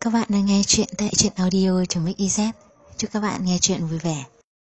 Các bạn đang nghe chuyện tại truyện audio.mix.iz. Chúc các bạn nghe chuyện vui vẻ.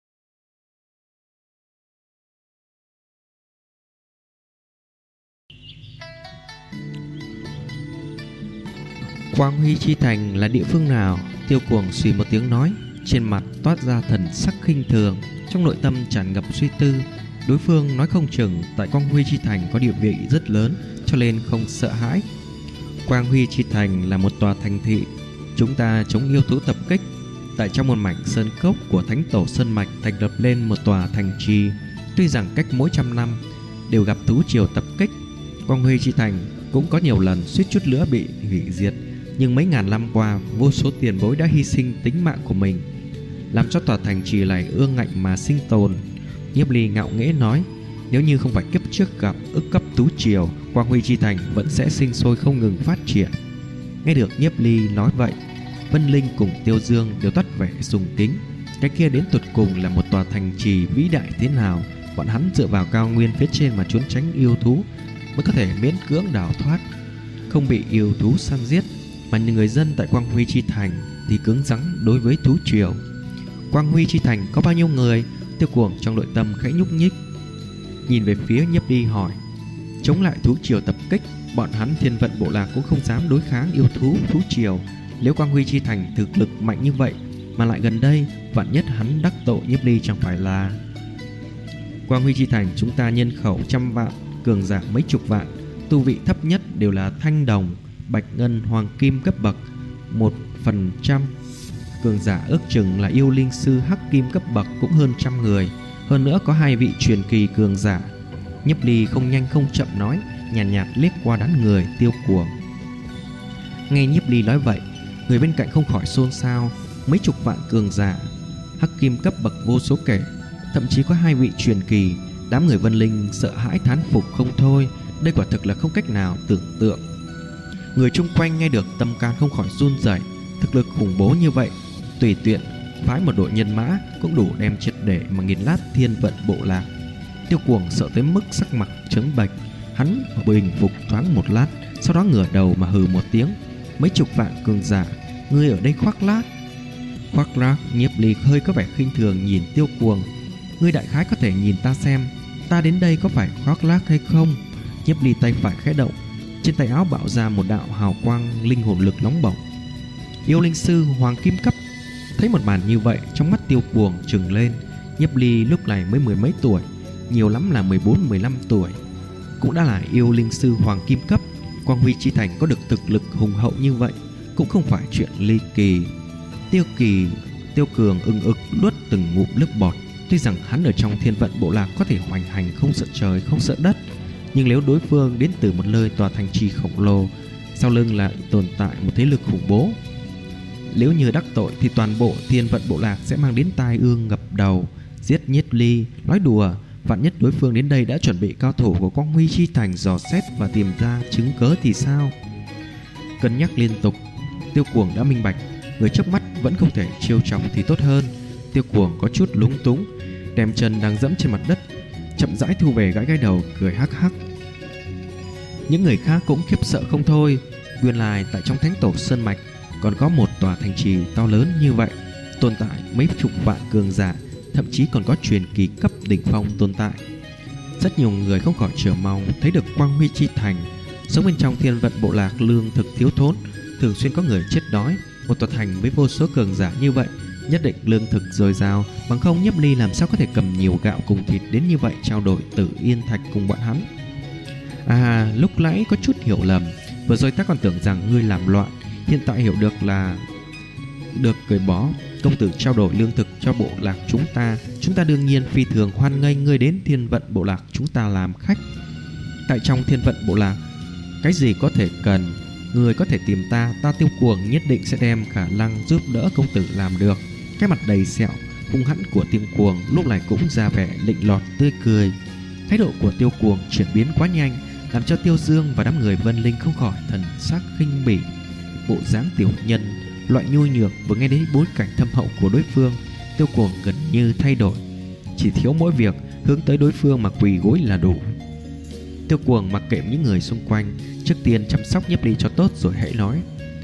Quang Huy Chi Thành là địa phương nào? Tiêu Cuồng suy một tiếng nói, trên mặt toát ra thần sắc khinh thường, trong nội tâm tràn ngập suy tư. Đối phương nói không chừng tại Quang Huy Chi Thành có địa vị rất lớn, cho nên không sợ hãi. Quang Huy Chi Thành là một tòa thành thị, chúng ta chống yêu thú tập kích. Tại trong một mảnh sơn cốc của Thánh Tổ Sơn Mạch thành lập lên một tòa thành trì. Tuy rằng cách mỗi trăm năm đều gặp thú triều tập kích, Quang Huy Chi Thành cũng có nhiều lần suýt chút nữa bị hủy diệt, nhưng mấy ngàn năm qua, vô số tiền bối đã hy sinh tính mạng của mình, làm cho tòa thành trì này ương ngạnh mà sinh tồn. Nhiếp Ly ngạo nghễ nói, nếu như không phải kiếp trước gặp ức cấp thú triều, Quang Huy Chi Thành vẫn sẽ sinh sôi không ngừng phát triển. Nghe được Nhiếp Ly nói vậy, Vân Linh cùng Tiêu Dương đều toát vẻ sùng kính. Cái kia đến tột cùng là một tòa thành trì vĩ đại thế nào? Bọn hắn dựa vào cao nguyên phía trên mà trốn tránh yêu thú mới có thể miễn cưỡng đào thoát, không bị yêu thú săn giết. Mà người dân tại Quang Huy Chi Thành thì cứng rắn đối với thú triều. Quang Huy Chi Thành có bao nhiêu người? Tiêu Cuồng trong nội tâm khẽ nhúc nhích, nhìn về phía Nhiếp Ly hỏi, chống lại thú triều tập kích, bọn hắn Thiên Vận Bộ Lạc cũng không dám đối kháng yêu thú thú triều. Nếu Quang Huy Chi Thành thực lực mạnh như vậy mà lại gần đây, vạn nhất hắn đắc tội Nhiếp Ly chẳng phải là... Quang Huy Chi Thành chúng ta nhân khẩu trăm vạn, cường giả mấy chục vạn, tu vị thấp nhất đều là thanh đồng, bạch ngân, hoàng kim cấp bậc 1%. Cường giả ước chừng là yêu linh sư hắc kim cấp bậc cũng hơn trăm người. Hơn nữa có 2 vị truyền kỳ cường giả. Nhiếp Ly không nhanh không chậm nói, nhàn nhạt liếc qua đám người Tiêu Cuồng. Nghe Nhiếp Ly nói vậy, người bên cạnh không khỏi xôn xao. Mấy chục vạn cường giả, hắc kim cấp bậc vô số kể, thậm chí có 2 vị truyền kỳ. Đám người Vân Linh sợ hãi thán phục không thôi. Đây quả thực là không cách nào tưởng tượng. Người chung quanh nghe được tâm can không khỏi run rẩy. Thực lực khủng bố như vậy, tùy tiện phái một đội nhân mã cũng đủ đem triệt để mà nghiền nát Thiên Vận Bộ Lạc. Tiêu Cuồng sợ tới mức sắc mặt trắng bệch. Hắn bình phục thoáng một lát, sau đó ngửa đầu mà hừ một tiếng. Mấy chục vạn cường giả, ngươi ở đây khoác lác? Khoác lác? Nhiếp Ly hơi có vẻ khinh thường nhìn Tiêu Cuồng. Ngươi đại khái có thể nhìn ta xem, ta đến đây có phải khoác lác hay không? Nhiếp Ly tay phải khẽ động, trên tay áo bạo ra một đạo hào quang linh hồn lực nóng bỏng. Yêu linh sư hoàng kim cấp. Thấy một màn như vậy, trong mắt Tiêu Cuồng trừng lên. Nhiếp Ly lúc này mới 10 mấy tuổi, nhiều lắm là 14-15 tuổi, cũng đã là yêu linh sư hoàng kim cấp. Quang Huy Chi Thành có được thực lực hùng hậu như vậy cũng không phải chuyện ly kỳ. Tiêu Cường ưng ực nuốt từng ngụm nước bọt. Tuy rằng hắn ở trong Thiên Vận Bộ Lạc có thể hoành hành không sợ trời không sợ đất, nhưng nếu đối phương đến từ một nơi tòa thành trì khổng lồ, sau lưng lại tồn tại một thế lực khủng bố, nếu như đắc tội thì toàn bộ Thiên Vận Bộ Lạc sẽ mang đến tai ương ngập đầu. Giết Nhiếp Ly nói đùa, vạn nhất đối phương đến đây đã chuẩn bị cao thủ của Quang Huy Chi Thành dò xét và tìm ra chứng cớ thì sao? Cân nhắc liên tục, Tiêu Cuồng đã minh bạch, người chớp mắt vẫn không thể trêu chọc thì tốt hơn. Tiêu Cuồng có chút lúng túng, đem chân đang dẫm trên mặt đất chậm rãi thu về, gãi đầu cười hắc hắc. Những người khác cũng khiếp sợ không thôi. Nguyên lai tại trong Thánh Tổ Sơn Mạch còn có một tòa thành trì to lớn như vậy, tồn tại mấy chục vạn cường giả, thậm chí còn có truyền kỳ cấp đỉnh phong tồn tại. Rất nhiều người không khỏi chờ mong thấy được Quang Huy Chi Thành. Sống bên trong Thiên Vận Bộ Lạc lương thực thiếu thốn, thường xuyên có người chết đói. Một tòa thành với vô số cường giả như vậy, nhất định lương thực dồi dào, bằng không Nhiếp Ly làm sao có thể cầm nhiều gạo cùng thịt đến như vậy trao đổi Tử Yên Thạch cùng bọn hắn. À, lúc nãy có chút hiểu lầm, vừa rồi ta còn tưởng rằng ngươi làm loạn, hiện tại hiểu được là được cởi bỏ. Công tử trao đổi lương thực cho bộ lạc chúng ta đương nhiên phi thường hoan nghênh ngươi đến Thiên Vận Bộ Lạc chúng ta làm khách. Tại trong Thiên Vận Bộ Lạc, cái gì có thể cần, người có thể tìm ta Tiêu Cuồng nhất định sẽ đem khả năng giúp đỡ công tử làm được. Cái mặt đầy sẹo hung hãn của Tiêu Cuồng lúc này cũng ra vẻ lịnh lọt tươi cười. Thái độ của Tiêu Cuồng chuyển biến quá nhanh, làm cho Tiêu Dương và đám người Vân Linh không khỏi thần sắc khinh bỉ. Bộ dáng tiểu nhân, loại nhu nhược, vừa nghe đến bối cảnh thâm hậu của đối phương, Tiêu Cuồng gần như thay đổi, chỉ thiếu mỗi việc hướng tới đối phương mà quỳ gối là đủ. Tiêu Cuồng mặc kệ những người xung quanh, trước tiên chăm sóc Nhiếp Ly cho tốt rồi hãy nói.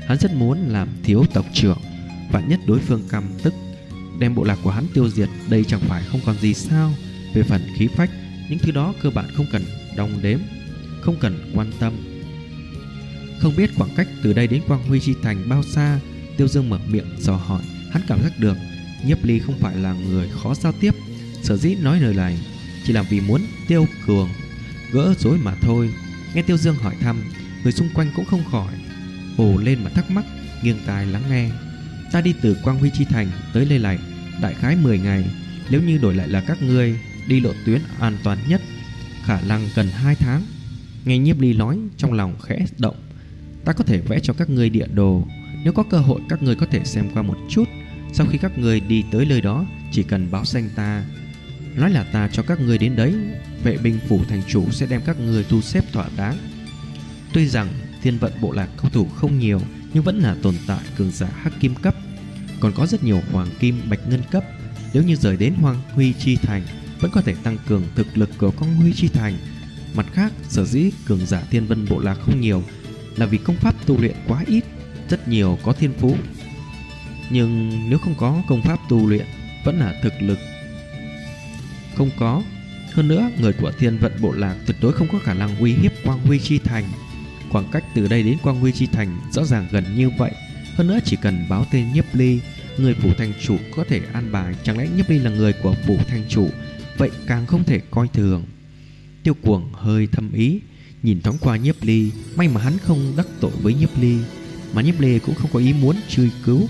Hắn rất muốn làm thiếu tộc trưởng, vạn nhất đối phương căm tức đem bộ lạc của hắn tiêu diệt, đây chẳng phải không còn gì sao? Về phần khí phách, những thứ đó cơ bản không cần đong đếm, không cần quan tâm. Không biết khoảng cách từ đây đến Quang Huy Chi Thành bao xa, Tiêu Dương mở miệng dò hỏi. Hắn cảm giác được Nhiếp Ly không phải là người khó giao tiếp, sở dĩ nói lời này chỉ là vì muốn Tiêu Cường gỡ rối mà thôi. Nghe Tiêu Dương hỏi thăm, người xung quanh cũng không khỏi ồ lên mà thắc mắc, nghiêng tai lắng nghe. Ta đi từ Quang Huy Chi Thành tới Lê Lạch đại khái 10 ngày, nếu như đổi lại là các ngươi đi lộ tuyến an toàn nhất, khả năng cần 2 tháng. Nghe Nhiếp Ly nói, trong lòng khẽ động. Ta có thể vẽ cho các ngươi địa đồ, nếu có cơ hội các ngươi có thể xem qua một chút. Sau khi các ngươi đi tới nơi đó, chỉ cần báo danh ta, nói là ta cho các ngươi đến đấy, vệ binh phủ thành chủ sẽ đem các ngươi thu xếp thỏa đáng. Tuy rằng Thiên Vận bộ lạc cao thủ không nhiều, nhưng vẫn là tồn tại cường giả hắc kim cấp, còn có rất nhiều hoàng kim bạch ngân cấp. Nếu như rời đến Quang Huy Chi Thành, vẫn có thể tăng cường thực lực của Quang Huy Chi Thành. Mặt khác, sở dĩ cường giả Thiên Vân bộ lạc không nhiều là vì công pháp tu luyện quá ít. Rất nhiều có thiên phú, nhưng nếu không có công pháp tu luyện, vẫn là thực lực không có. Hơn nữa, người của Thiên Vận bộ lạc tuyệt đối không có khả năng uy hiếp Quang Huy Chi Thành. Khoảng cách từ đây đến Quang Huy Chi Thành rõ ràng gần như vậy. Hơn nữa, chỉ cần báo tên Nhiếp Ly, người phủ thành chủ có thể an bài. Chẳng lẽ Nhiếp Ly là người của phủ thành chủ, vậy càng không thể coi thường. Tiêu Cuồng hơi thâm ý nhìn thoáng qua Nhiếp Ly, may mà hắn không đắc tội với Nhiếp Ly, mà Nhiếp Ly cũng không có ý muốn truy cứu.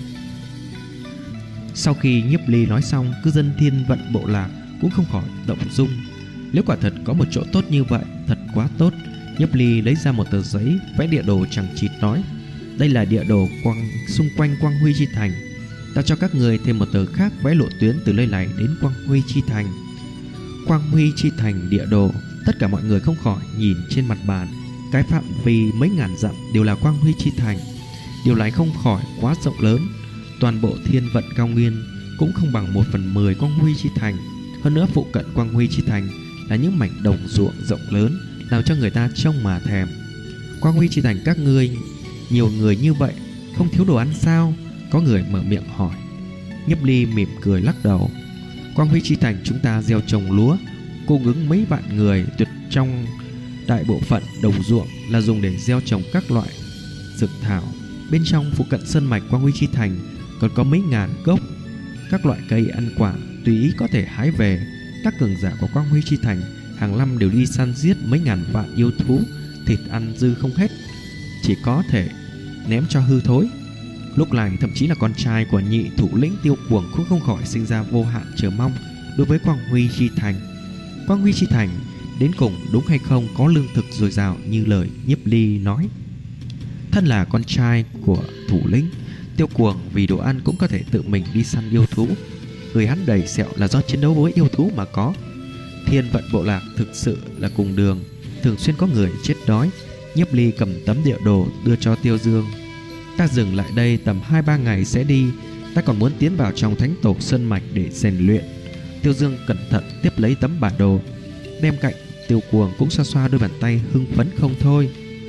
Sau khi Nhiếp Ly nói xong, cư dân Thiên Vận bộ lạc cũng không khỏi động dung. Nếu quả thật có một chỗ tốt như vậy, thật quá tốt. Nhiếp Ly lấy ra một tờ giấy vẽ địa đồ chằng chịt nói: đây là địa đồ xung quanh Quang Huy Chi Thành. Ta cho các người thêm một tờ khác vẽ lộ tuyến từ nơi này đến Quang Huy Chi Thành. Quang Huy Chi Thành địa đồ, tất cả mọi người không khỏi nhìn trên mặt bàn. Cái phạm vi mấy ngàn dặm đều là Quang Huy Chi Thành. Điều này không khỏi quá rộng lớn. Toàn bộ Thiên Vận cao nguyên cũng không bằng 1/10 Quang Huy Chi Thành. Hơn nữa, phụ cận Quang Huy Chi Thành là những mảnh đồng ruộng rộng lớn, làm cho người ta trông mà thèm. Quang Huy Chi Thành các ngươi nhiều người như vậy, không thiếu đồ ăn sao? Có người mở miệng hỏi. Nhiếp Ly mỉm cười lắc đầu. Quang Huy Chi Thành chúng ta gieo trồng lúa, cung ứng mấy vạn người, tuyệt trong đại bộ phận đồng ruộng là dùng để gieo trồng các loại dược thảo. Bên trong phụ cận sơn mạch Quang Huy Chi Thành còn có mấy ngàn gốc các loại cây ăn quả tùy ý có thể hái về. Các cường giả của Quang Huy Chi Thành hàng năm đều đi săn giết mấy ngàn vạn yêu thú, thịt ăn dư không hết, chỉ có thể ném cho hư thối. Lúc này thậm chí là con trai của nhị thủ lĩnh Tiêu Cuồng cũng không khỏi sinh ra vô hạn chờ mong đối với Quang Huy Chi Thành. Quang Huy Chi Thành đến cùng đúng hay không có lương thực dồi dào như lời Nhiếp Ly nói. Thân là con trai của thủ lĩnh, Tiêu Cuồng vì đồ ăn cũng có thể tự mình đi săn yêu thú. Người hắn đầy sẹo là do chiến đấu với yêu thú mà có. Thiên Vận bộ lạc thực sự là cùng đường, thường xuyên có người chết đói. Nhiếp Ly cầm tấm địa đồ đưa cho Tiêu Dương. Ta dừng lại đây tầm 2-3 ngày sẽ đi. Ta còn muốn tiến vào trong thánh tổ sơn mạch để rèn luyện. Tiêu Dương cẩn thận tiếp lấy tấm bản đồ, đem cạnh. Tiêu Cuồng cũng xoa xoa đôi bàn tay hưng phấn không thôi.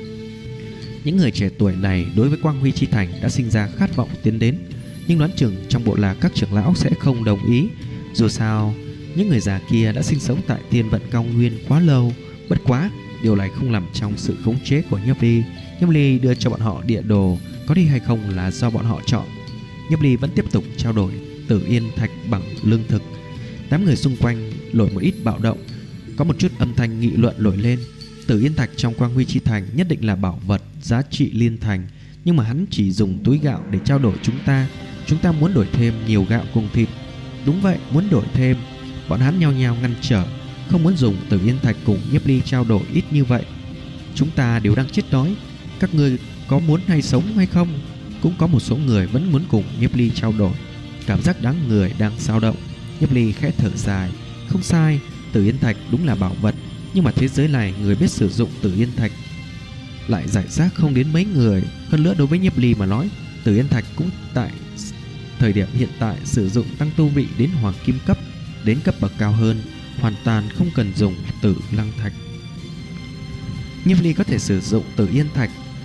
Những người trẻ tuổi này đối với Quang Huy Chi Thành đã sinh ra khát vọng tiến đến, nhưng đoán chừng trong bộ lạc các trưởng lão sẽ không đồng ý. Dù sao, những người già kia đã sinh sống tại Thiên Vận cao nguyên quá lâu. Bất quá, điều này không nằm trong sự khống chế của Nhiếp Ly. Nhiếp Ly đưa cho bọn họ địa đồ, có đi hay không là do bọn họ chọn. Nhiếp Ly vẫn tiếp tục trao đổi Tử Yên Thạch bằng lương thực. Đám người xung quanh nổi một ít bạo động, có một chút âm thanh nghị luận nổi lên. Tử Yên Thạch trong Quang Huy Chi Thành nhất định là bảo vật giá trị liên thành, nhưng mà hắn chỉ dùng túi gạo để trao đổi chúng ta. Chúng ta muốn đổi thêm nhiều gạo cùng thịt. Đúng vậy, muốn đổi thêm. Bọn hắn nhao nhao ngăn trở, không muốn dùng Tử Yên Thạch cùng Nhiếp Ly trao đổi ít như vậy. Chúng ta đều đang chết đói, các ngươi có muốn hay sống hay không? Cũng có một số người vẫn muốn cùng Nhiếp Ly trao đổi. Cảm giác đáng người đang dao động. Nhiếp Ly khẽ thở dài. Không sai, Tử Yên Thạch đúng là bảo vật, nhưng mà thế giới này người biết sử dụng Tử Yên Thạch lại rải rác không đến mấy người. Hơn nữa đối với Nhiếp Ly mà nói, Tử Yên Thạch cũng tại thời điểm hiện tại sử dụng tăng tu vị đến hoàng kim cấp, đến cấp bậc cao hơn, hoàn toàn không cần dùng Tử Lăng Thạch. Nhiếp Ly có thể sử dụng Tử Yên Thạch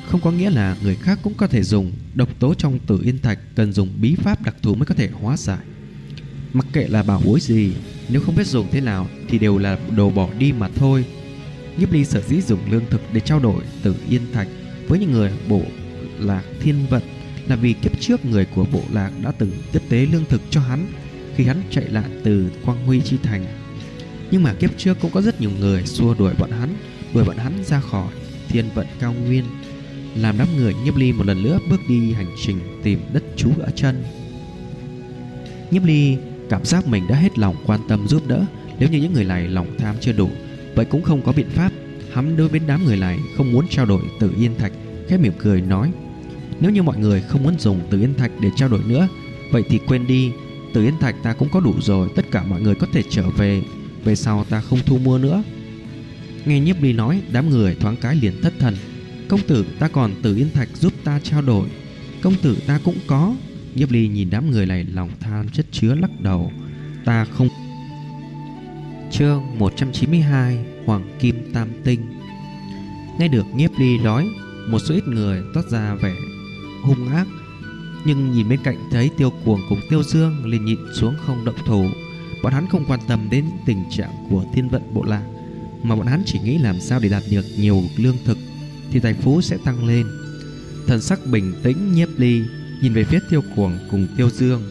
không có nghĩa là người khác cũng có thể dùng. Độc tố trong Tử Yên Thạch cần dùng bí pháp đặc thù mới có thể hóa giải. Mặc kệ là bảo bối gì, nếu không biết dùng thế nào thì đều là đồ bỏ đi mà thôi. Nhiếp Ly sở dĩ dùng lương thực để trao đổi Tử Yên Thạch với những người bộ lạc Thiên Vận là vì kiếp trước người của bộ lạc đã từng tiếp tế lương thực cho hắn khi hắn chạy lại từ Quang Huy Chi Thành. Nhưng mà kiếp trước cũng có rất nhiều người xua đuổi bọn hắn ra khỏi Thiên Vận cao nguyên, làm đám người Nhiếp Ly một lần nữa bước đi hành trình tìm đất trú ở chân. Nhiếp Ly cảm giác mình đã hết lòng quan tâm giúp đỡ. Nếu như những người này lòng tham chưa đủ, vậy cũng không có biện pháp. Hắn đối với đám người này không muốn trao đổi Tử Yên Thạch, khẽ mỉm cười nói: nếu như mọi người không muốn dùng Tử Yên Thạch để trao đổi nữa, vậy thì quên đi, Tử Yên Thạch ta cũng có đủ rồi, tất cả mọi người có thể trở về. Về sau ta không thu mua nữa. Nghe Nhiếp Ly nói, đám người thoáng cái liền thất thần. Công tử, ta còn Tử Yên Thạch giúp ta trao đổi. Công tử, ta cũng có. Nhiếp Ly nhìn đám người này lòng tham chất chứa lắc đầu. Ta không. Chương 192: Hoàng Kim Tam Tinh. Nghe được Nhiếp Ly nói, một số ít người toát ra vẻ hung ác, nhưng nhìn bên cạnh thấy Tiêu Cuồng cùng Tiêu Dương liền nhịn xuống không động thủ. Bọn hắn không quan tâm đến tình trạng của Thiên Vận bộ lạc, mà bọn hắn chỉ nghĩ làm sao để đạt được nhiều lương thực thì tài phú sẽ tăng lên. Thần sắc bình tĩnh, Nhiếp Ly nhìn về phía Tiêu Cuồng cùng Tiêu Dương.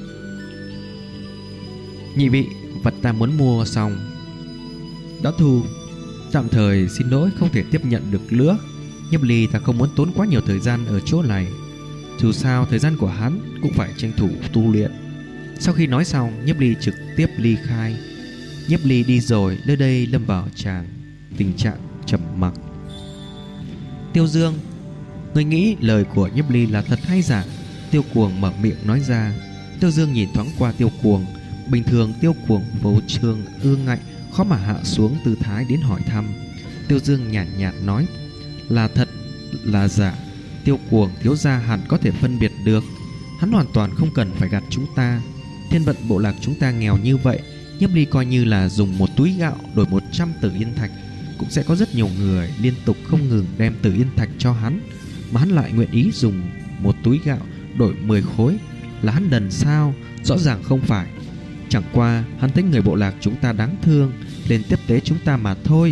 Nhị vị, vật ta muốn mua xong đã thu, tạm thời xin lỗi không thể tiếp nhận được nữa. Nhiếp Ly ta không muốn tốn quá nhiều thời gian ở chỗ này, dù sao thời gian của hắn cũng phải tranh thủ tu luyện. Sau khi nói xong, Nhiếp Ly trực tiếp ly khai. Nhiếp Ly đi rồi, nơi đây lâm vào tình trạng trầm mặc. Tiêu Dương, người nghĩ lời của Nhiếp Ly là thật hay giả? Tiêu Cuồng mở miệng nói ra. Tiêu Dương nhìn thoáng qua Tiêu Cuồng. Bình thường Tiêu Cuồng vô trương ương ngạnh, khó mà hạ xuống tư thái đến hỏi thăm. Tiêu Dương nhàn nhạt nói: là thật là giả, Tiêu Cuồng thiếu gia hẳn có thể phân biệt được. Hắn hoàn toàn không cần phải gạt chúng ta. Thiên Vận bộ lạc chúng ta nghèo như vậy, Nhiếp Ly coi như là dùng một túi gạo đổi 100 Tử Yên Thạch, cũng sẽ có rất nhiều người liên tục không ngừng đem Tử Yên Thạch cho hắn, mà hắn lại nguyện ý dùng một túi gạo đổi 10 khối. Là hắn đần sao? Rõ ràng không phải. Chẳng qua hắn thấy người bộ lạc chúng ta đáng thương nên tiếp tế chúng ta mà thôi.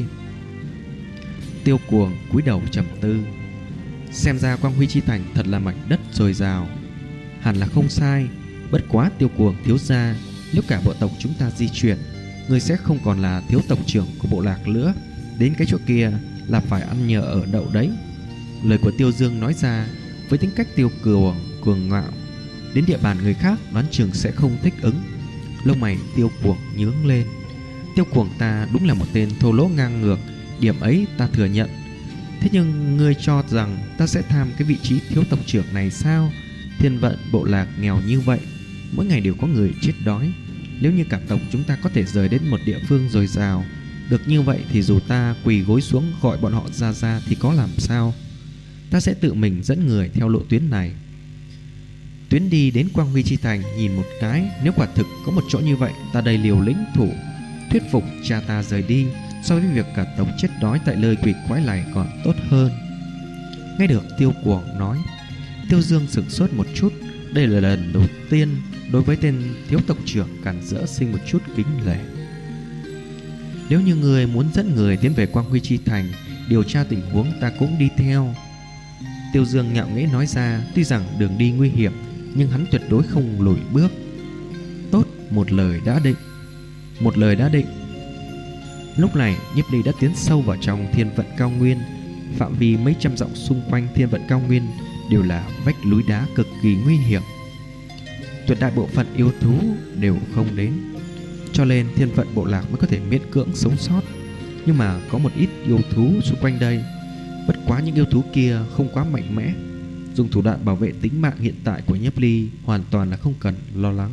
Tiêu Cuồng cúi đầu trầm tư. Xem ra Quang Huy Chi Thành thật là mảnh đất dồi dào. Hẳn là không sai. Bất quá Tiêu Cuồng thiếu gia, nếu cả bộ tộc chúng ta di chuyển, người sẽ không còn là thiếu tộc trưởng của bộ lạc nữa. Đến cái chỗ kia là phải ăn nhờ ở đậu đấy. Lời của Tiêu Dương nói ra với tính cách Tiêu Cuồng ngạo, đến địa bàn người khác đoán chừng sẽ không thích ứng. Lông mày Tiêu Cuồng nhướng lên. Tiêu Cuồng ta đúng là một tên thô lỗ ngang ngược, điểm ấy ta thừa nhận. Thế nhưng ngươi cho rằng ta sẽ tham cái vị trí thiếu tộc trưởng này sao? Thiên Vận bộ lạc nghèo như vậy, mỗi ngày đều có người chết đói. Nếu như cả tộc chúng ta có thể rời đến một địa phương dồi dào được như vậy, thì dù ta quỳ gối xuống gọi bọn họ ra thì có làm sao? Ta sẽ tự mình dẫn người theo lộ tuyến này, tuyến đi đến Quang Huy Chi Thành nhìn một cái. Nếu quả thực có một chỗ như vậy, ta đây liều lĩnh thủ thuyết phục cha ta rời đi, so với việc cả tộc chết đói tại nơi quỷ quái này còn tốt hơn. Nghe được Tiêu Cuồng nói, Tiêu Dương sửng sốt một chút. Đây là lần đầu tiên đối với tên thiếu tộc trưởng càn rỡ sinh một chút kính lệ. Nếu như người muốn dẫn người tiến về Quang Huy Chi Thành điều tra tình huống, ta cũng đi theo. Tiêu Dương ngạo nghễ nói ra. Tuy rằng đường đi nguy hiểm, nhưng hắn tuyệt đối không lùi bước. Tốt, một lời đã định. Một lời đã định. Lúc này Nhiếp Ly đã tiến sâu vào trong Thiên Vận cao nguyên. Phạm vi mấy trăm dặm xung quanh Thiên Vận cao nguyên đều là vách núi đá cực kỳ nguy hiểm. Tuyệt đại bộ phận yêu thú đều không đến, cho nên Thiên Vận bộ lạc mới có thể miễn cưỡng sống sót. Nhưng mà có một ít yêu thú xung quanh đây. Bất quá những yêu thú kia không quá mạnh mẽ, dùng thủ đoạn bảo vệ tính mạng hiện tại của Nhiếp Ly hoàn toàn là không cần lo lắng.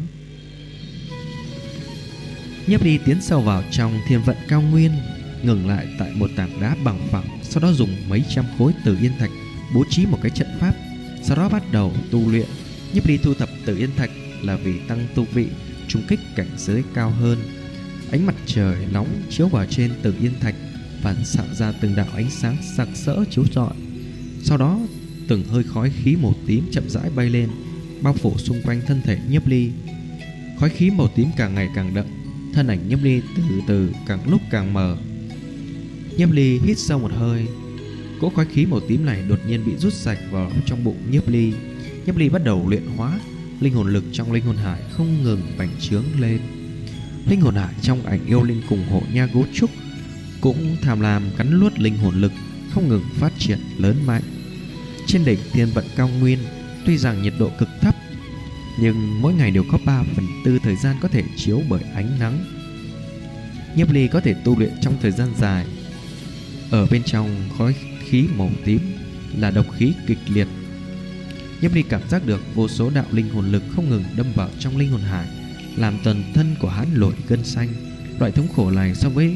Nhiếp Ly tiến sâu vào trong Thiên Vận cao nguyên, ngừng lại tại một tảng đá bằng phẳng, sau đó dùng mấy trăm khối Tử Yên Thạch bố trí một cái trận pháp, sau đó bắt đầu tu luyện. Nhiếp Ly thu thập Tử Yên Thạch là vì tăng tu vị, trùng kích cảnh giới cao hơn. Ánh mặt trời nóng chiếu vào trên Tử Yên Thạch, phản xạ ra từng đạo ánh sáng sặc sỡ chiếu rọi. Sau đó Từng hơi khói khí màu tím chậm rãi bay lên, bao phủ xung quanh thân thể Nhiếp Ly. Khói khí màu tím càng ngày càng đậm, thân ảnh Nhiếp Ly từ từ càng lúc càng mờ. Nhiếp Ly hít sâu một hơi. Cỗ khói khí màu tím này đột nhiên bị rút sạch vào trong bụng Nhiếp Ly. Nhiếp Ly bắt đầu luyện hóa. Linh hồn lực trong linh hồn hải không ngừng bành trướng lên. Linh hồn hải trong ảnh yêu linh cùng Hổ Nha Gấu Trúc cũng tham lam cắn nuốt linh hồn lực, không ngừng phát triển lớn mạnh. Trên đỉnh Thiên Vận Cao Nguyên, tuy rằng nhiệt độ cực thấp, nhưng mỗi ngày đều có 3/4 thời gian có thể chiếu bởi ánh nắng. Nhiếp Ly có thể tu luyện trong thời gian dài. Ở bên trong khói khí màu tím là độc khí kịch liệt. Nhiếp Ly cảm giác được vô số đạo linh hồn lực không ngừng đâm vào trong linh hồn hải, làm toàn thân của hắn nổi gân xanh. Loại thống khổ này so với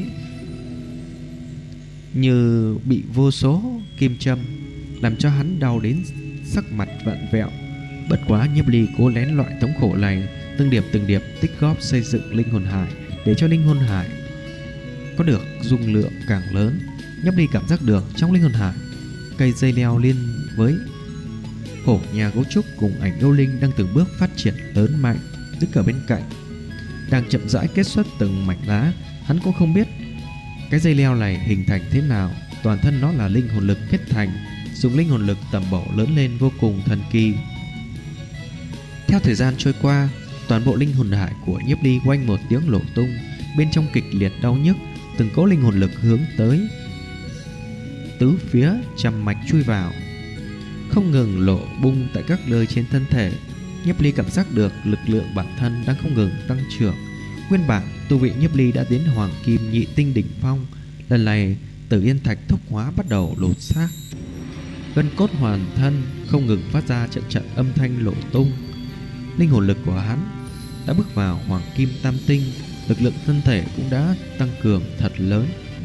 như bị vô số kim châm, làm cho hắn đau đến sắc mặt vặn vẹo. Bất quá Nhiếp Ly cố lén loại thống khổ này, từng điểm tích góp xây dựng linh hồn hải, để cho linh hồn hải có được dung lượng càng lớn. Nhiếp Ly cảm giác được trong linh hồn hải, cây dây leo liên với Hổ Nha Gấu Trúc cùng ảnh yêu linh đang từng bước phát triển lớn mạnh. Đứng ở bên cạnh đang chậm rãi kết xuất từng mảnh lá. Hắn cũng không biết cái dây leo này hình thành thế nào. Toàn thân nó là linh hồn lực kết thành, dùng linh hồn lực tầm bổ lớn lên vô cùng thần kỳ. Theo thời gian trôi qua, toàn bộ linh hồn hải của Nhiếp Ly quanh một tiếng nổ tung, bên trong kịch liệt đau nhức. Từng cỗ linh hồn lực hướng tới tứ phía trăm mạch chui vào, không ngừng lộ bung tại các nơi trên thân thể. Nhiếp Ly cảm giác được lực lượng bản thân đang không ngừng tăng trưởng. Nguyên bản tu vị Nhiếp Ly đã đến Hoàng Kim Nhị Tinh đỉnh phong, lần này Tử Yên Thạch thúc hóa bắt đầu lột xác. Gân cốt hoàn thân không ngừng phát ra trận trận âm thanh lộ tung. Linh hồn lực của hắn đã bước vào Hoàng Kim Tam Tinh, lực lượng thân thể cũng đã tăng cường thật lớn.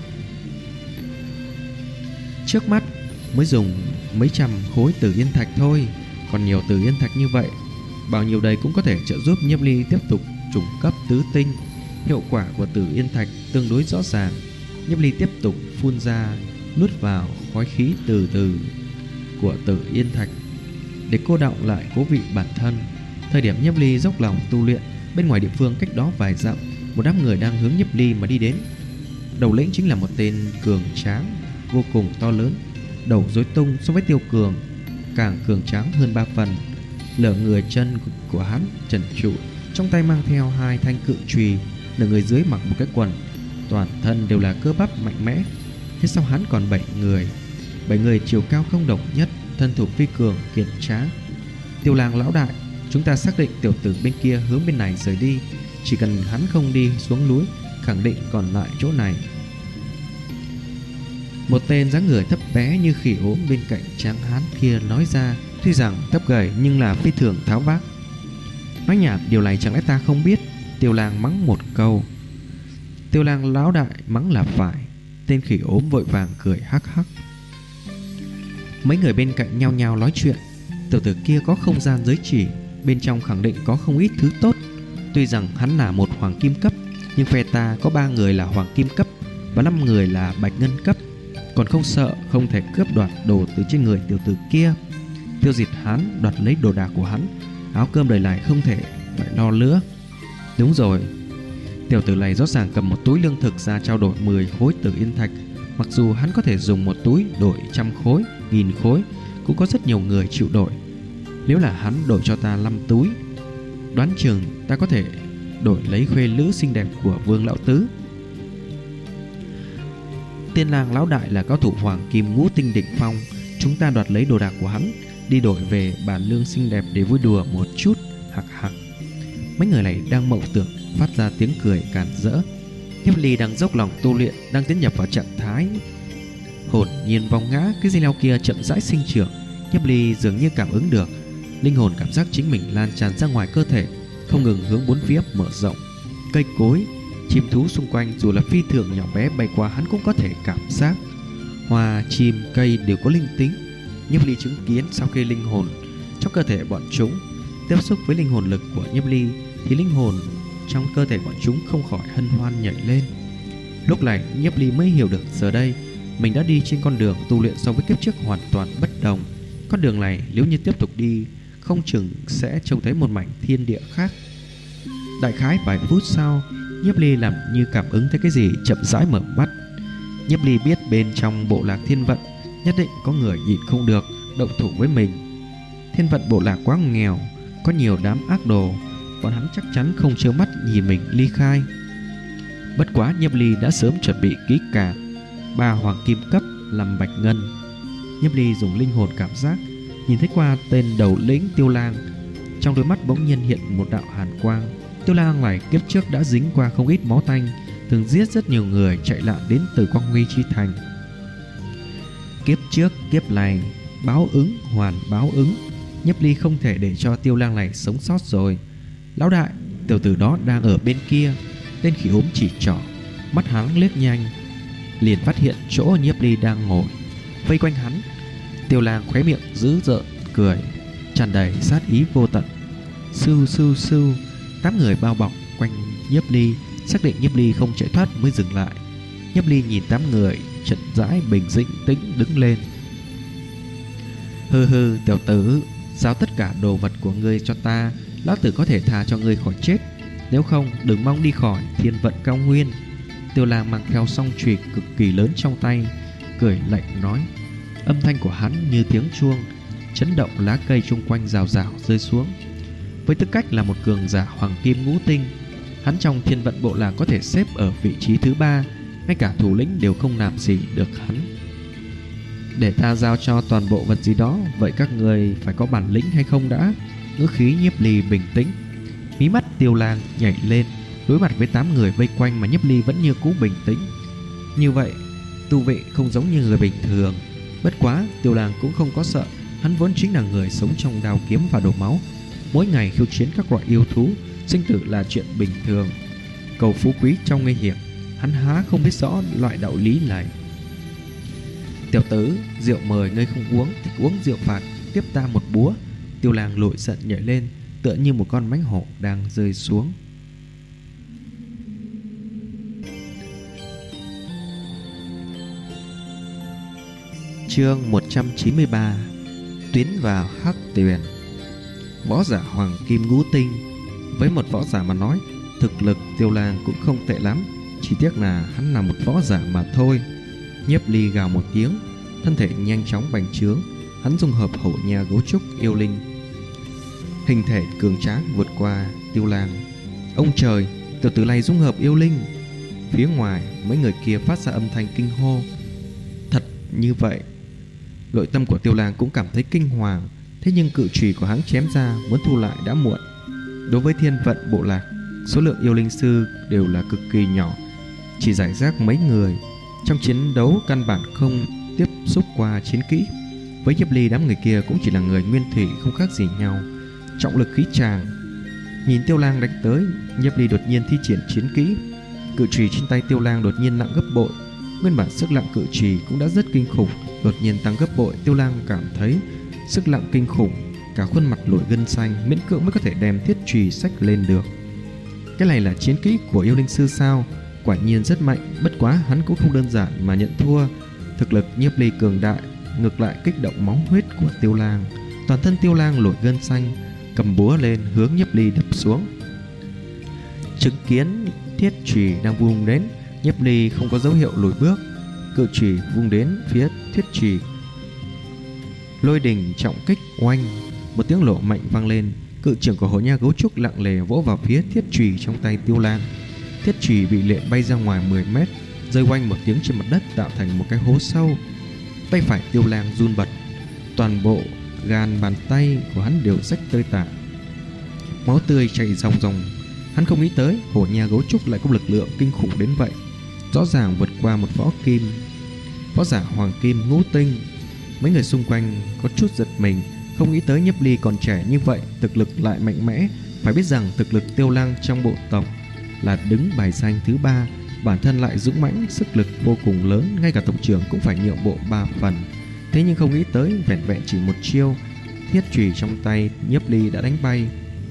Trước mắt mới dùng mấy trăm khối Tử Yên Thạch thôi, còn nhiều Tử Yên Thạch như vậy, bao nhiêu đây cũng có thể trợ giúp Nhiếp Ly tiếp tục trùng cấp tứ tinh. Hiệu quả của Tử Yên Thạch tương đối rõ ràng. Nhiếp Ly tiếp tục phun ra, nuốt vào khói khí từ từ của Tử Yên Thạch để cô đọng lại cố vị bản thân. Thời điểm Nhiếp Ly dốc lòng tu luyện, bên ngoài địa phương cách đó vài dặm, một đám người đang hướng Nhiếp Ly mà đi đến. Đầu lĩnh chính là một tên cường tráng vô cùng to lớn, đầu rối tung, so với Tiêu Cường càng cường tráng hơn 3 phần. Lở người chân của hắn trần trụi, trong tay mang theo 2 thanh cự chùy. Nửa người dưới mặc một cái quần, toàn thân đều là cơ bắp mạnh mẽ. Phía sau hắn còn 7 người chiều cao không đồng nhất, thân thủ phi cường kiệt tráng. Tiêu Lang lão đại, chúng ta xác định tiểu tử bên kia hướng bên này rời đi, chỉ cần hắn không đi xuống núi, khẳng định còn lại chỗ này. Một tên dáng người thấp bé như khỉ ốm bên cạnh tráng hán kia nói ra, tuy rằng thấp gầy nhưng là phi thường tháo vát. Nói nhảm, điều này chẳng lẽ ta không biết? Tiêu Lang mắng một câu. Tiêu Lang lão đại mắng là phải. Tên khỉ ốm vội vàng cười hắc hắc. Mấy người bên cạnh nhao nhao nói chuyện. Tiểu tử kia có không gian giới chỉ, bên trong khẳng định có không ít thứ tốt. Tuy rằng hắn là một hoàng kim cấp, nhưng phe ta có 3 người là hoàng kim cấp và 5 người là bạch ngân cấp, còn không sợ không thể cướp đoạt đồ từ trên người tiểu tử kia, tiêu diệt hắn, đoạt lấy đồ đạc của hắn. Áo cơm đời này không thể phải lo nữa. Đúng rồi, tiểu tử này rõ ràng cầm một túi lương thực ra trao đổi 10 khối Tử Yên Thạch. Mặc dù hắn có thể dùng một túi đổi 100 khối, 1000 khối, cũng có rất nhiều người chịu đổi. Nếu là hắn đổi cho ta 5 túi, đoán chừng ta có thể đổi lấy khuê lữ xinh đẹp của Vương lão tứ. Tiên Lang lão đại là cao thủ hoàng kim ngũ tinh đỉnh phong, chúng ta đoạt lấy đồ đạc của hắn, đi đổi về bản lương xinh đẹp để vui đùa một chút. Hặc hặc. Mấy người này đang mộng tưởng, phát ra tiếng cười càn rỡ. Nhiếp Ly đang dốc lòng tu luyện, đang tiến nhập vào trạng thái hồn nhiên vong ngã. Cái dây leo kia chậm rãi sinh trưởng. Nhiếp Ly dường như cảm ứng được, linh hồn cảm giác chính mình lan tràn ra ngoài cơ thể, không ngừng hướng bốn phía mở rộng. Cây cối, chim thú xung quanh dù là phi thường nhỏ bé bay qua hắn cũng có thể cảm giác. Hoa, chim, cây đều có linh tính. Nhiếp Ly chứng kiến sau khi linh hồn trong cơ thể bọn chúng tiếp xúc với linh hồn lực của Nhiếp Ly thì linh hồn trong cơ thể bọn chúng không khỏi hân hoan nhảy lên. Lúc này Nhiếp Ly mới hiểu được giờ đây mình đã đi trên con đường tu luyện so với kiếp trước hoàn toàn bất đồng. Con đường này nếu như tiếp tục đi, không chừng sẽ trông thấy một mảnh thiên địa khác. Đại khái vài phút sau, Nhiếp Ly làm như cảm ứng thấy cái gì, chậm rãi mở mắt. Nhiếp Ly biết bên trong bộ lạc Thiên Vận nhất định có người nhịn không được động thủ với mình. Thiên Vận bộ lạc quá nghèo, có nhiều đám ác đồ, bọn hắn chắc chắn không trơ mắt nhìn mình ly khai. Bất quá Nhiếp Ly đã sớm chuẩn bị kỹ càng 3 hoàng kim cấp làm bạch ngân. Nhiếp Ly dùng linh hồn cảm giác nhìn thấy qua tên đầu lĩnh Tiêu Lang, trong đôi mắt bỗng nhiên hiện một đạo hàn quang. Tiêu Lang này kiếp trước đã dính qua không ít máu tanh, từng giết rất nhiều người chạy nạn đến từ Quang Huy Chi Thành. Kiếp trước kiếp này, báo ứng hoàn báo ứng. Nhiếp Ly không thể để cho Tiêu Lang này sống sót rồi. Lão đại, tiểu tử đó đang ở bên kia. Tên khỉ ốm chỉ trỏ, mắt hắn liếc nhanh, liền phát hiện chỗ Nhiếp Ly đang ngồi. Vây quanh hắn, Tiêu Lang khóe miệng dữ dợn cười, tràn đầy sát ý vô tận. Sưu sưu sưu, 8 người bao bọc quanh Nhiếp Ly, xác định Nhiếp Ly không chạy thoát mới dừng lại. Nhiếp Ly nhìn 8 người chậm rãi bình tĩnh đứng lên. Hừ hừ, tiểu tử, giao tất cả đồ vật của ngươi cho ta, lão tử có thể tha cho ngươi khỏi chết. Nếu không, đừng mong đi khỏi Thiên Vận cao nguyên. Tiêu Lang mang theo song chùy cực kỳ lớn trong tay, cười lạnh nói. Âm thanh của hắn như tiếng chuông, chấn động lá cây chung quanh rào rào rơi xuống. Với tư cách là một cường giả hoàng kim ngũ tinh, hắn trong Thiên Vận bộ lạc có thể xếp ở vị trí thứ 3, ngay cả thủ lĩnh đều không làm gì được hắn. Để ta giao cho toàn bộ vật gì đó, vậy các người phải có bản lĩnh hay không đã? Ngữ khí Nhiếp Ly bình tĩnh. Mí mắt Tiêu Lang nhảy lên, đối mặt với 8 người vây quanh mà Nhiếp Ly vẫn như cũ bình tĩnh. Như vậy, tu vị không giống như người bình thường. Bất quá, Tiêu Lang cũng không có sợ, hắn vốn chính là người sống trong đao kiếm và đổ máu, mỗi ngày khiêu chiến các loại yêu thú, sinh tử là chuyện bình thường. Cầu phú quý trong nguy hiểm, hắn há không biết rõ loại đạo lý này. Tiểu tử, rượu mời ngươi không uống, thích uống rượu phạt, tiếp ta một búa. Tiêu Lang nổi giận nhảy lên, tựa như một con mãnh hổ đang rơi xuống. Chương 193. Tiến vào Hắc Tuyền. Võ giả hoàng kim ngũ tinh. Với một võ giả mà nói, thực lực Tiêu Lang cũng không tệ lắm, chỉ tiếc là hắn là một võ giả mà thôi. Nhiếp Ly gào một tiếng, thân thể nhanh chóng bành trướng, hắn dung hợp hổ nha gấu trúc yêu linh, hình thể cường tráng vượt qua Tiêu Lang. Ông trời, tiểu tử này dung hợp yêu linh! Phía ngoài, mấy người kia phát ra âm thanh kinh hô. Thật như vậy, nội tâm của Tiêu Lang cũng cảm thấy kinh hoàng. Thế nhưng cự chùy của hắn chém ra muốn thu lại đã muộn. Đối với Thiên Vận bộ lạc, số lượng yêu linh sư đều là cực kỳ nhỏ, chỉ rải rác mấy người. Trong chiến đấu căn bản không tiếp xúc qua chiến kỹ. Với Nhiếp Ly, đám người kia cũng chỉ là người nguyên thủy, không khác gì nhau. Trọng lực khí tràng. Nhìn Tiêu Lang đánh tới, Nhiếp Ly đột nhiên thi triển chiến kỹ. Cự chùy trên tay Tiêu Lang đột nhiên nặng gấp bội. Nguyên bản sức nặng cự chùy cũng đã rất kinh khủng, đột nhiên tăng gấp bội. Tiêu Lang cảm thấy sức nặng kinh khủng, cả khuôn mặt nổi gân xanh, miễn cưỡng mới có thể đem thiết chùy xách lên được. Cái này là chiến kỹ của yêu linh sư sao? Quả nhiên rất mạnh. Bất quá hắn cũng không đơn giản mà nhận thua. Thực lực Nhiếp Ly cường đại, ngược lại kích động máu huyết của Tiêu Lang. Toàn thân Tiêu Lang nổi gân xanh, cầm búa lên hướng Nhiếp Ly đập xuống. Chứng kiến thiết chùy đang vung đến, Nhiếp Ly không có dấu hiệu lùi bước, cự chùy vung đến phía thiết chùy. Lôi đình trọng kích oanh, một tiếng nổ mạnh vang lên. Cự trưởng của hổ nha gấu trúc lặng lề vỗ vào phía thiết chùy trong tay Tiêu Lang. Thiết chùy bị lệ bay ra ngoài 10 mét, rơi oanh một tiếng trên mặt đất, tạo thành một cái hố sâu. Tay phải Tiêu Lang run bật, toàn bộ gan bàn tay của hắn đều rách tơi tả, máu tươi chảy ròng ròng. Hắn không nghĩ tới hổ nha gấu trúc lại có lực lượng kinh khủng đến vậy, rõ ràng vượt qua một võ giả hoàng kim ngũ tinh. Mấy người xung quanh có chút giật mình, không nghĩ tới Nhiếp Ly còn trẻ như vậy, thực lực lại mạnh mẽ. Phải biết rằng thực lực Tiêu Lang trong bộ tộc là đứng bài danh thứ 3, bản thân lại dũng mãnh, sức lực vô cùng lớn, ngay cả tộc trưởng cũng phải nhượng bộ 3 phần. Thế nhưng không nghĩ tới vẻn vẹn chỉ một chiêu, thiết chùy trong tay Nhiếp Ly đã đánh bay.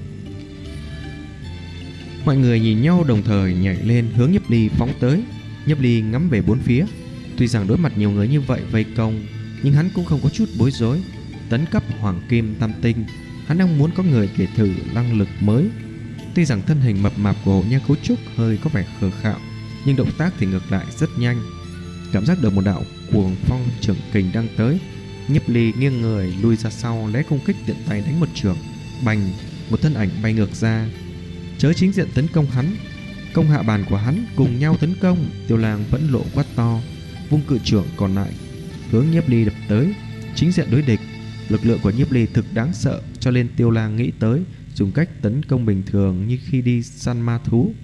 Mọi người nhìn nhau đồng thời nhảy lên hướng Nhiếp Ly phóng tới. Nhiếp Ly ngắm về bốn phía, tuy rằng đối mặt nhiều người như vậy vây công, nhưng hắn cũng không có chút bối rối. tấn cấp hoàng kim tam tinh, hắn đang muốn có người để thử năng lực mới. Tuy rằng thân hình mập mạp của Hổ Nha cấu trúc hơi có vẻ khờ khạo, nhưng động tác thì ngược lại rất nhanh. Cảm giác được một đạo cuồng phong trưởng kình đang tới, Nhiếp Ly nghiêng người lui ra sau, lé công kích tiện tay đánh một chưởng, bành, một thân ảnh bay ngược ra. Chớ chính diện tấn công hắn, công hạ bàn của hắn cùng nhau tấn công. Tiêu Lang vẫn lộ quát to, vung cự chưởng còn lại hướng Nhiếp Ly đập tới, chính diện đối địch. Lực lượng của Nhiếp Ly thực đáng sợ, cho nên Tiêu Lang nghĩ tới dùng cách tấn công bình thường như khi đi săn ma thú.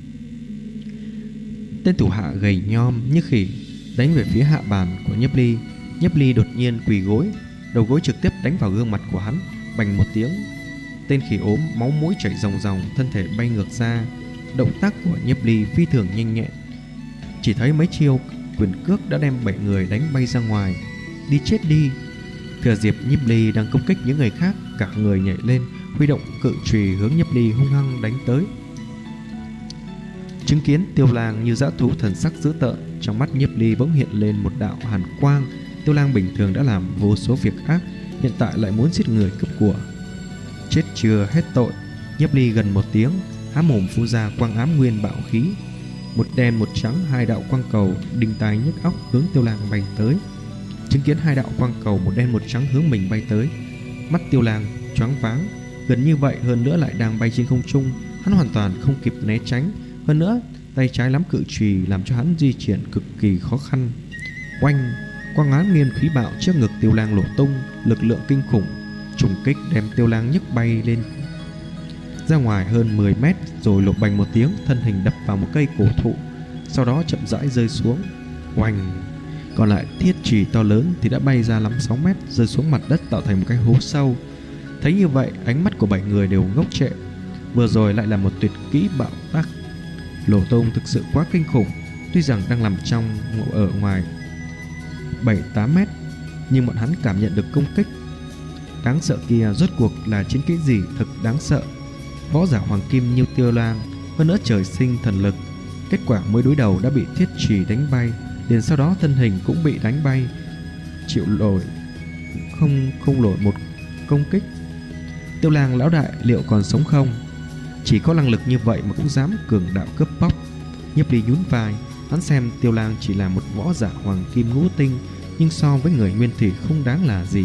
Tên thủ hạ gầy nhom như khỉ đánh về phía hạ bàn của Nhiếp Ly. Nhiếp Ly đột nhiên quỳ gối, đầu gối trực tiếp đánh vào gương mặt của hắn, bành một tiếng. Tên khỉ ốm máu mũi chảy ròng ròng, thân thể bay ngược ra. Động tác của Nhiếp Ly phi thường nhanh nhẹn, chỉ thấy mấy chiêu quyền cước đã đem 7 người đánh bay ra ngoài. Đi chết đi! Thừa dịp Nhiếp Ly đang công kích những người khác, cả người nhảy lên, huy động cự chùy hướng Nhiếp Ly hung hăng đánh tới. Chứng kiến Tiêu Lang như dã thú thần sắc dữ tợn, trong mắt Nhiếp Ly bỗng hiện lên một đạo hàn quang. Tiêu Lang bình thường đã làm vô số việc ác, hiện tại lại muốn giết người cướp của. Chết chưa hết tội! Nhiếp Ly gần một tiếng, há mồm phun ra quang ám nguyên bạo khí. Một đen một trắng, hai đạo quang cầu đinh tai nhức óc hướng Tiêu Lang bay tới. Chứng kiến hai đạo quang cầu một đen một trắng hướng mình bay tới, mắt Tiêu Lang choáng váng. Gần như vậy, hơn nữa lại đang bay trên không trung, hắn hoàn toàn không kịp né tránh. Hơn nữa tay trái nắm cự chùy làm cho hắn di chuyển cực kỳ khó khăn. Oanh! Quang ám nguyên khí bạo trước ngực Tiêu Lang nổ tung, lực lượng kinh khủng trùng kích đem Tiêu Lang nhấc bay lên ra ngoài hơn 10 mét, rồi lộp bành một tiếng, thân hình đập vào một cây cổ thụ, sau đó chậm rãi rơi xuống. Oanh! Còn lại thiết chùy to lớn thì đã bay ra 5-6 mét, rơi xuống mặt đất tạo thành một cái hố sâu. Thấy như vậy, ánh mắt của 7 người đều ngốc trệ. Vừa rồi lại là một tuyệt kỹ bạo tác, nổ tung thực sự quá kinh khủng. Tuy rằng đang nằm trong ở ngoài 7-8 mét, nhưng bọn hắn cảm nhận được công kích đáng sợ kia rốt cuộc là chiến kỹ gì thật đáng sợ. Võ giả hoàng kim như Tiêu Lang, hơn nữa trời sinh thần lực, kết quả mới đối đầu đã bị thiết chùy đánh bay, liền sau đó thân hình cũng bị đánh bay, chịu nổi không nổi một công kích. Tiêu Lang lão đại liệu còn sống không? Chỉ có năng lực như vậy mà cũng dám cường đạo cướp bóc. Nhiếp Ly nhún vai, hắn xem Tiêu Lang chỉ là một võ giả hoàng kim ngũ tinh, nhưng so với người nguyên thủy không đáng là gì.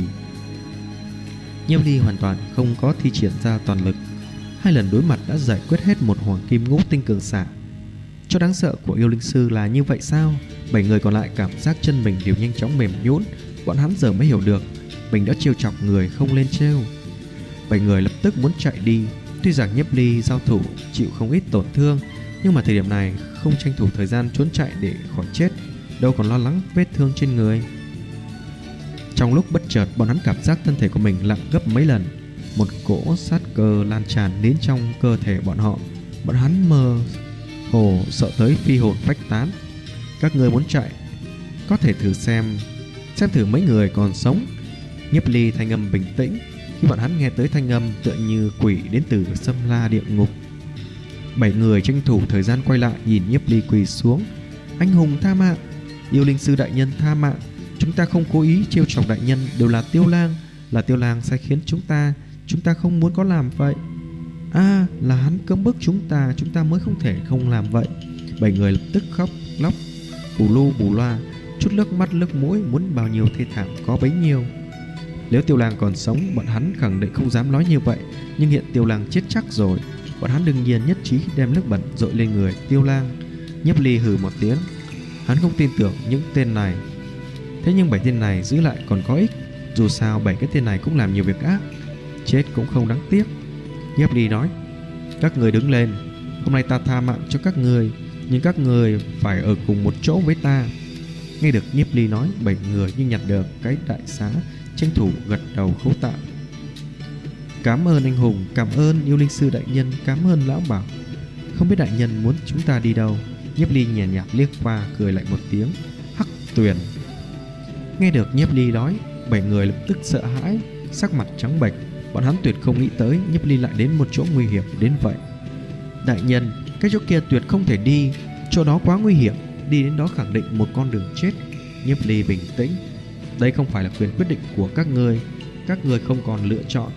Nhiếp Ly hoàn toàn không có thi triển ra toàn lực, 2 lần đối mặt đã giải quyết hết một hoàng kim ngũ tinh cường giả. Cho đáng sợ của yêu linh sư là như vậy sao? 7 người còn lại cảm giác chân mình đều nhanh chóng mềm nhũn. Bọn hắn giờ mới hiểu được mình đã trêu chọc người không lên trêu. 7 người lập tức muốn chạy đi. Tuy rằng Nhiếp Ly giao thủ chịu không ít tổn thương, nhưng mà thời điểm này không tranh thủ thời gian trốn chạy để khỏi chết, đâu còn lo lắng vết thương trên người. Trong lúc bất chợt, bọn hắn cảm giác thân thể của mình lặng gấp mấy lần. Một cỗ sát cơ lan tràn đến trong cơ thể bọn họ. Bọn hắn mơ hồ sợ tới phi hồn phách tán. Các người muốn chạy, có thể thử xem thử mấy người còn sống. Nhiếp Ly thanh âm bình tĩnh. Khi bọn hắn nghe tới thanh âm tựa như quỷ đến từ Xâm La địa ngục. 7 người tranh thủ thời gian quay lại nhìn Nhiếp Ly quỳ xuống. Anh hùng tha mạng, yêu linh sư đại nhân tha mạng, chúng ta không cố ý trêu chọc đại nhân, đều là Tiêu Lang, là Tiêu Lang sai khiến chúng ta không muốn có làm vậy. Là hắn cưỡng bức chúng ta mới không thể không làm vậy. 7 người lập tức khóc lóc bù lu bù loa, chút nước mắt nước mũi, muốn bao nhiêu thê thảm có bấy nhiêu. Nếu Tiêu Lang còn sống, bọn hắn khẳng định không dám nói như vậy, nhưng hiện Tiêu Lang chết chắc rồi, bọn hắn đương nhiên nhất trí đem nước bẩn dội lên người Tiêu Lang. Nhiếp Ly hừ một tiếng, hắn không tin tưởng những tên này. Thế nhưng 7 tên này giữ lại còn có ích, dù sao 7 cái tên này cũng làm nhiều việc ác, chết cũng không đáng tiếc. Nhiếp Ly nói, các người đứng lên, hôm nay ta tha mạng cho các người, nhưng các người phải ở cùng một chỗ với ta. Nghe được Nhiếp Ly nói, 7 người như nhặt được cái đại xá, tranh thủ gật đầu khấu tạ. Cảm ơn anh hùng, cảm ơn yêu linh sư đại nhân, cảm ơn lão bảo. Không biết đại nhân muốn chúng ta đi đâu? Nhiếp Ly nhẹ nhạt liếc qua, cười lạnh một tiếng. Hắc Tuyền. Nghe được Nhiếp Ly nói, 7 người lập tức sợ hãi, sắc mặt trắng bệch. Bọn hắn tuyệt không nghĩ tới Nhiếp Ly lại đến một chỗ nguy hiểm đến vậy. Đại nhân, cái chỗ kia tuyệt không thể đi, chỗ đó quá nguy hiểm, đi đến đó khẳng định một con đường chết. Nhiếp Ly bình tĩnh, đây không phải là quyền quyết định của các ngươi. các người không còn lựa chọn.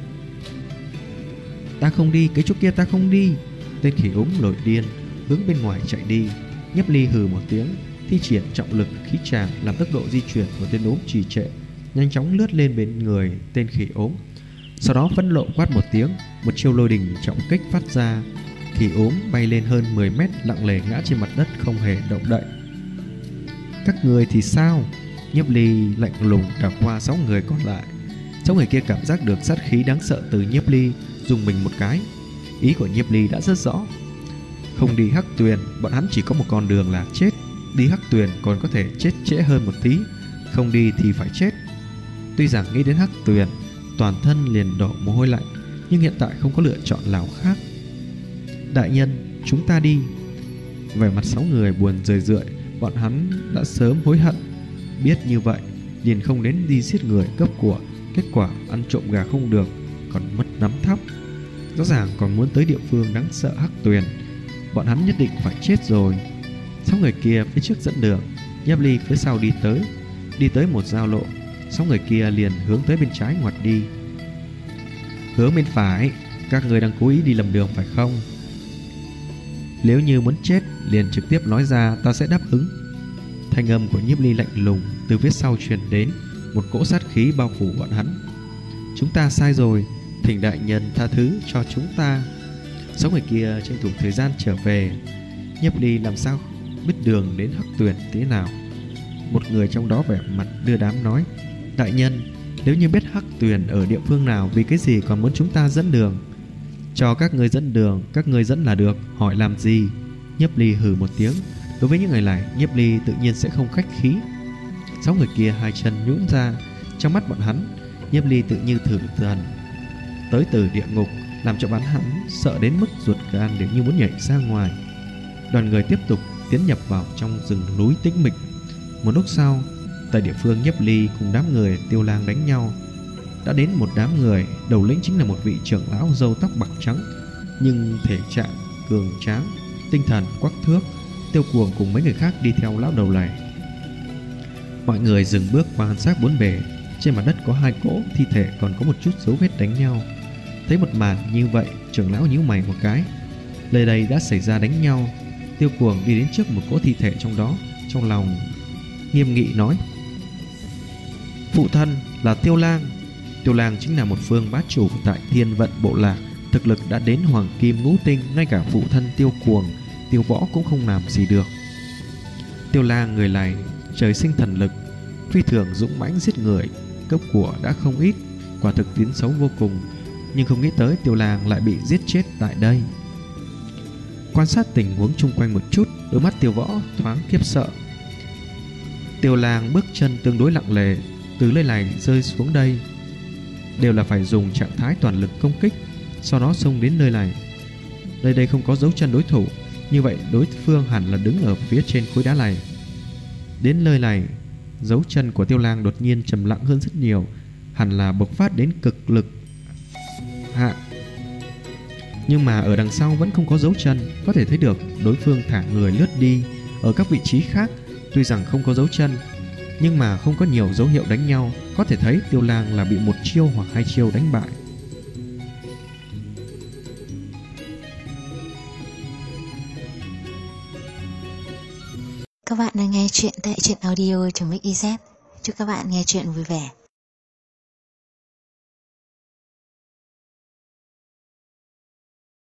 Ta không đi, cái chỗ kia ta không đi. Tên khỉ ốm nổi điên hướng bên ngoài chạy đi. Nhiếp Ly hừ một tiếng, thi triển trọng lực khí tràng làm tốc độ di chuyển của tên ốm trì trệ, nhanh chóng lướt lên bên người tên khỉ ốm. Sau đó phẫn nộ quát một tiếng, một chiêu lôi đình trọng kích phát ra. Khỉ ốm bay lên hơn 10 mét, lặng lề ngã trên mặt đất không hề động đậy. Các người thì sao? Nhiếp Ly lạnh lùng đảo qua 6 người còn lại. 6 người kia cảm giác được sát khí đáng sợ từ Nhiếp Ly, dùng mình một cái. Ý của Nhiếp Ly đã rất rõ. Không đi Hắc Tuyền, bọn hắn chỉ có một con đường là chết. Đi Hắc Tuyền còn có thể chết trễ hơn một tí, không đi thì phải chết. Tuy rằng nghĩ đến Hắc Tuyền, toàn thân liền đổ mồ hôi lạnh, nhưng hiện tại không có lựa chọn nào khác. Đại nhân, chúng ta đi. Vẻ mặt 6 người buồn rười rượi. Bọn hắn đã sớm hối hận, biết như vậy liền không đến đi giết người cướp của. Kết quả ăn trộm gà không được, còn mất nắm thóc. Rõ ràng còn muốn tới địa phương đáng sợ Hắc Tuyền. Bọn hắn nhất định phải chết rồi. 6 người kia phía trước dẫn đường, Nhiếp Ly phía sau đi tới một giao lộ. 6 người kia liền hướng tới bên trái ngoặt đi. Hướng bên phải, các người đang cố ý đi lầm đường phải không? Nếu như muốn chết liền trực tiếp nói ra, ta sẽ đáp ứng. Thanh âm của Nhiếp Ly lạnh lùng từ phía sau truyền đến, một cỗ sát khí bao phủ bọn hắn. Chúng ta sai rồi, thỉnh đại nhân tha thứ cho chúng ta. 6 người kia tranh thủ thời gian trở về. Nhiếp Ly làm sao biết đường đến Hắc Tuyền thế nào? Một người trong đó vẻ mặt đưa đám nói, đại nhân, nếu như biết Hắc Tuyền ở địa phương nào, vì cái gì còn muốn chúng ta dẫn đường? Cho các người dẫn đường, các người dẫn là được, hỏi làm gì? Nhiếp Ly hừ một tiếng. Đối với những người này, Nhiếp Ly tự nhiên sẽ không khách khí. 6 người kia hai chân nhũn ra. Trong mắt bọn hắn, Nhiếp Ly tự như thử thần tới từ địa ngục, làm cho bọn hắn sợ đến mức ruột gan đều như muốn nhảy ra ngoài. Đoàn người tiếp tục tiến nhập vào trong rừng núi tĩnh mịch. Một lúc sau, tại địa phương Nhiếp Ly cùng đám người Tiêu Lang đánh nhau, đã đến một đám người, đầu lĩnh chính là một vị trưởng lão râu tóc bạc trắng, nhưng thể trạng cường tráng, tinh thần quắc thước. Tiêu Cuồng cùng mấy người khác đi theo lão đầu này. Mọi người dừng bước quan sát bốn bề. Trên mặt đất có 2 cỗ thi thể còn có một chút dấu vết đánh nhau. Thấy một màn như vậy, trưởng lão nhíu mày một cái. Nơi đây đã xảy ra đánh nhau. Tiêu Cuồng đi đến trước một cỗ thi thể trong đó, trong lòng nghiêm nghị nói, phụ thân là Tiêu Lang. Tiêu Lang chính là một phương bá chủ tại Thiên Vận Bộ Lạc, thực lực đã đến Hoàng Kim Ngũ Tinh. Ngay cả phụ thân Tiêu Cuồng, Tiêu Võ cũng không làm gì được. Tiêu Lang người này trời sinh thần lực, phi thường dũng mãnh giết người, cướp của đã không ít, quả thực tiếng xấu vô cùng. Nhưng không nghĩ tới Tiêu Lang lại bị giết chết tại đây. Quan sát tình huống chung quanh một chút, đôi mắt Tiêu Võ thoáng khiếp sợ. Tiêu Lang bước chân tương đối lặng lề từ nơi này rơi xuống đây, đều là phải dùng trạng thái toàn lực công kích, sau đó xông đến nơi này. Nơi đây không có dấu chân đối thủ, như vậy đối phương hẳn là đứng ở phía trên khối đá này. Đến nơi này, dấu chân của Tiêu Lang đột nhiên trầm lặng hơn rất nhiều, hẳn là bộc phát đến cực lực hạ. Nhưng mà ở đằng sau vẫn không có dấu chân, có thể thấy được đối phương thả người lướt đi. Ở các vị trí khác tuy rằng không có dấu chân, nhưng mà không có nhiều dấu hiệu đánh nhau, có thể thấy Tiêu Lang là bị một chiêu hoặc 2 chiêu đánh bại. Các bạn đang nghe chuyện tại truyện audio.mix.iz. Chúc các bạn nghe chuyện vui vẻ.